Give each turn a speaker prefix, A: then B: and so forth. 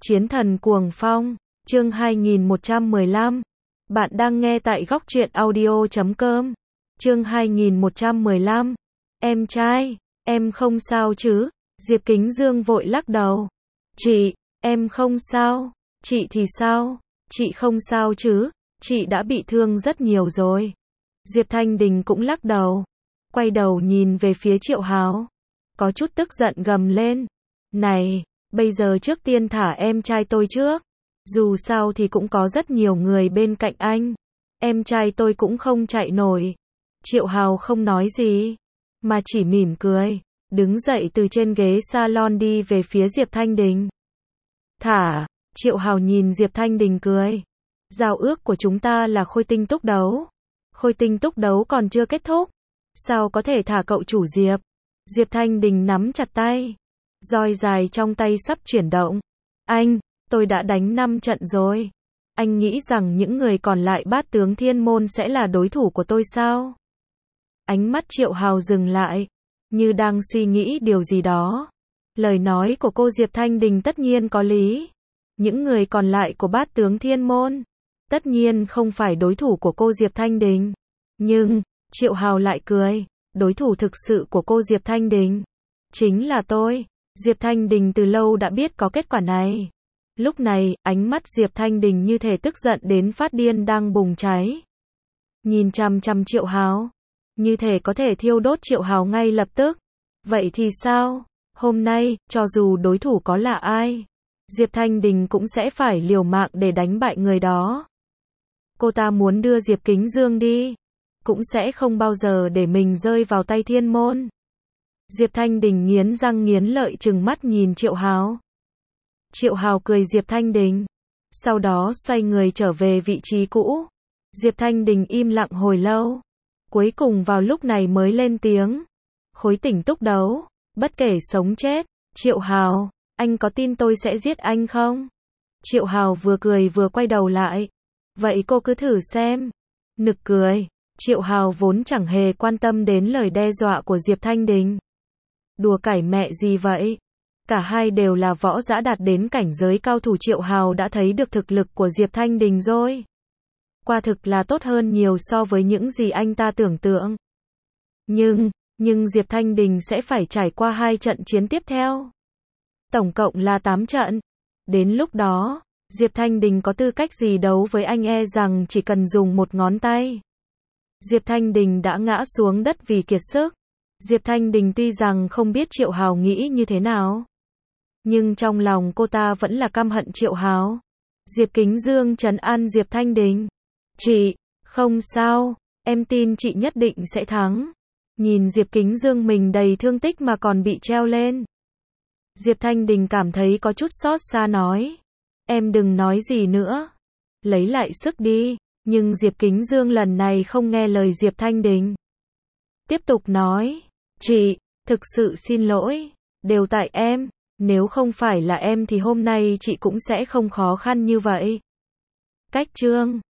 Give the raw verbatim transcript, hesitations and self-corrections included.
A: Chiến thần cuồng phong, chương hai nghìn một trăm mười lăm. Bạn đang nghe tại góc truyện audio chấm com. Chương hai nghìn một trăm mười lăm. Em trai, em không sao chứ? Diệp Kính Dương vội lắc đầu. Chị, em không sao. Chị thì sao? Chị không sao chứ? Chị đã bị thương rất nhiều rồi. Diệp Thanh Đình cũng lắc đầu. Quay đầu nhìn về phía Triệu Hào. Có chút tức giận gầm lên. Này, bây giờ trước tiên thả em trai tôi trước. Dù sao thì cũng có rất nhiều người bên cạnh anh. Em trai tôi cũng không chạy nổi. Triệu Hào không nói gì, mà chỉ mỉm cười. Đứng dậy từ trên ghế salon đi về phía Diệp Thanh Đình. Thả, Triệu Hào nhìn Diệp Thanh Đình cười. Giao ước của chúng ta là khôi tinh túc đấu. Khôi tinh túc đấu còn chưa kết thúc. Sao có thể thả cậu chủ Diệp? Diệp Thanh Đình nắm chặt tay. Roi dài trong tay sắp chuyển động. Anh, tôi đã đánh năm trận rồi. Anh nghĩ rằng những người còn lại bát tướng thiên môn sẽ là đối thủ của tôi sao? Ánh mắt Triệu Hào dừng lại, như đang suy nghĩ điều gì đó. Lời nói của cô Diệp Thanh Đình tất nhiên có lý. Những người còn lại của bát tướng thiên môn, tất nhiên không phải đối thủ của cô Diệp Thanh Đình. Nhưng, Triệu Hào lại cười, đối thủ thực sự của cô Diệp Thanh Đình chính là tôi. Diệp Thanh Đình từ lâu đã biết có kết quả này. Lúc này, ánh mắt Diệp Thanh Đình như thể tức giận đến phát điên đang bùng cháy. Nhìn chằm chằm Triệu Hào, như thể có thể thiêu đốt Triệu Hào ngay lập tức. Vậy thì sao? Hôm nay, cho dù đối thủ có là ai, Diệp Thanh Đình cũng sẽ phải liều mạng để đánh bại người đó. Cô ta muốn đưa Diệp Kính Dương đi, cũng sẽ không bao giờ để mình rơi vào tay thiên môn. Diệp Thanh Đình nghiến răng nghiến lợi trừng mắt nhìn Triệu Hào. Triệu Hào cười Diệp Thanh Đình, sau đó xoay người trở về vị trí cũ. Diệp Thanh Đình im lặng hồi lâu, cuối cùng vào lúc này mới lên tiếng. Khối tỉnh túc đấu, bất kể sống chết. Triệu Hào, anh có tin tôi sẽ giết anh không? Triệu Hào vừa cười vừa quay đầu lại. Vậy cô cứ thử xem. Nực cười, Triệu Hào vốn chẳng hề quan tâm đến lời đe dọa của Diệp Thanh Đình. Đùa cải mẹ gì vậy? Cả hai đều là võ giả đạt đến cảnh giới cao thủ. Triệu Hào đã thấy được thực lực của Diệp Thanh Đình rồi. Quả thực là tốt hơn nhiều so với những gì anh ta tưởng tượng. Nhưng, nhưng Diệp Thanh Đình sẽ phải trải qua hai trận chiến tiếp theo. Tổng cộng là tám trận. Đến lúc đó, Diệp Thanh Đình có tư cách gì đấu với anh, e rằng chỉ cần dùng một ngón tay. Diệp Thanh Đình đã ngã xuống đất vì kiệt sức. Diệp Thanh Đình tuy rằng không biết Triệu Hào nghĩ như thế nào, nhưng trong lòng cô ta vẫn là căm hận Triệu Hào. Diệp Kính Dương trấn an Diệp Thanh Đình. Chị, không sao, em tin chị nhất định sẽ thắng. Nhìn Diệp Kính Dương mình đầy thương tích mà còn bị treo lên. Diệp Thanh Đình cảm thấy có chút xót xa nói. Em đừng nói gì nữa. Lấy lại sức đi. Nhưng Diệp Kính Dương lần này không nghe lời Diệp Thanh Đình. Tiếp tục nói. Chị, thực sự xin lỗi. Đều tại em. Nếu không phải là em thì hôm nay chị cũng sẽ không khó khăn như vậy. Cách chương